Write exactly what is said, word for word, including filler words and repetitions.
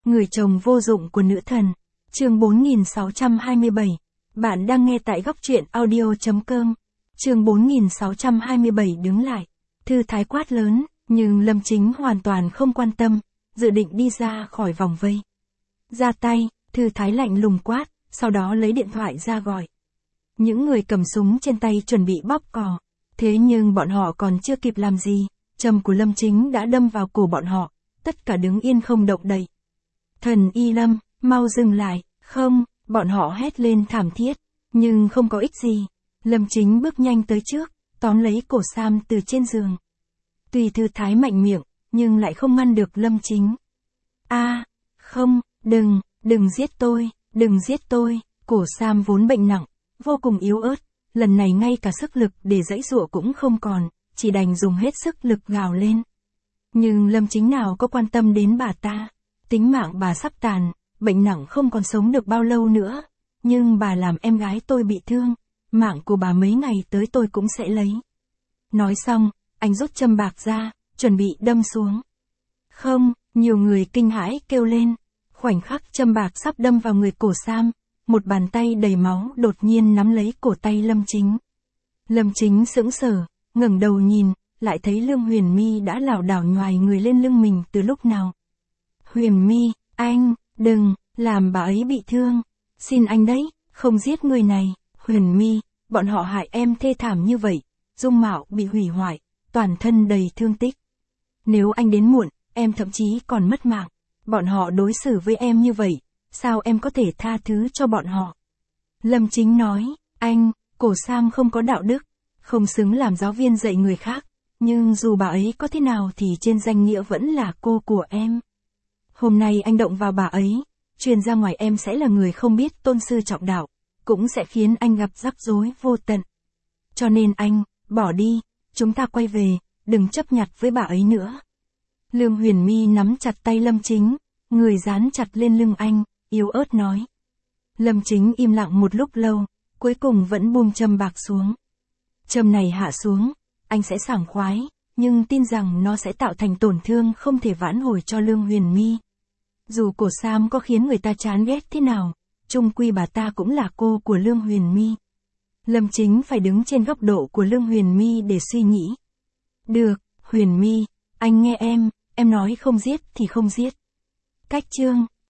Người chồng vô dụng của nữ thần. Chương bốn nghìn sáu trăm hai mươi bảy. Bạn đang nghe tại góc truyện audio chấm com. Chương bốn nghìn sáu trăm hai mươi bảy đứng lại. Thư thái quát lớn, nhưng Lâm Chính hoàn toàn không quan tâm, dự định đi ra khỏi vòng vây. Ra tay, Thư thái lạnh lùng quát, sau đó lấy điện thoại ra gọi. Những người cầm súng trên tay chuẩn bị bóp cò. Thế nhưng bọn họ còn chưa kịp làm gì, châm của Lâm Chính đã đâm vào cổ bọn họ, tất cả đứng yên không động đậy. Thần Y Lâm, mau dừng lại, không, bọn họ hét lên thảm thiết, nhưng không có ích gì. Lâm Chính bước nhanh tới trước, tóm lấy cổ Sam từ trên giường. Tuy Thư thái mạnh miệng, nhưng lại không ngăn được Lâm Chính. A, không, đừng, đừng giết tôi, đừng giết tôi, cổ Sam vốn bệnh nặng, vô cùng yếu ớt, lần này ngay cả sức lực để giãy giụa cũng không còn, chỉ đành dùng hết sức lực gào lên. Nhưng Lâm Chính nào có quan tâm đến bà ta, tính mạng bà sắp tàn, bệnh nặng không còn sống được bao lâu nữa, nhưng bà làm em gái tôi bị thương, mạng của bà mấy ngày tới tôi cũng sẽ lấy. Nói xong, anh rút châm bạc ra, chuẩn bị đâm xuống. Không, nhiều người kinh hãi kêu lên, khoảnh khắc châm bạc sắp đâm vào người cổ Sam, một bàn tay đầy máu đột nhiên nắm lấy cổ tay Lâm Chính. Lâm Chính sững sờ, ngẩng đầu nhìn, lại thấy Lương Huyền My đã lảo đảo nhoài người lên lưng mình từ lúc nào. Huyền My, anh, đừng, làm bà ấy bị thương. Xin anh đấy, không giết người này. Huyền My, bọn họ hại em thê thảm như vậy, dung mạo bị hủy hoại, toàn thân đầy thương tích. Nếu anh đến muộn, em thậm chí còn mất mạng. Bọn họ đối xử với em như vậy, sao em có thể tha thứ cho bọn họ? Lâm Chính nói, anh, cổ Sam không có đạo đức, không xứng làm giáo viên dạy người khác, nhưng dù bà ấy có thế nào thì trên danh nghĩa vẫn là cô của em. Hôm nay anh động vào bà ấy, truyền ra ngoài em sẽ là người không biết tôn sư trọng đạo, cũng sẽ khiến anh gặp rắc rối vô tận. Cho nên anh, bỏ đi, chúng ta quay về, đừng chấp nhặt với bà ấy nữa. Lương Huyền My nắm chặt tay Lâm Chính, người dán chặt lên lưng anh, yếu ớt nói. Lâm Chính im lặng một lúc lâu, cuối cùng vẫn buông châm bạc xuống. Châm này hạ xuống, anh sẽ sảng khoái, nhưng tin rằng nó sẽ tạo thành tổn thương không thể vãn hồi cho Lương Huyền My. Dù cổ Sam có khiến người ta chán ghét thế nào, chung quy bà ta cũng là cô của Lương Huyền My. Lâm Chính phải đứng trên góc độ của Lương Huyền My để suy nghĩ. Được, Huyền My, anh nghe em, em nói không giết thì không giết. Cách chương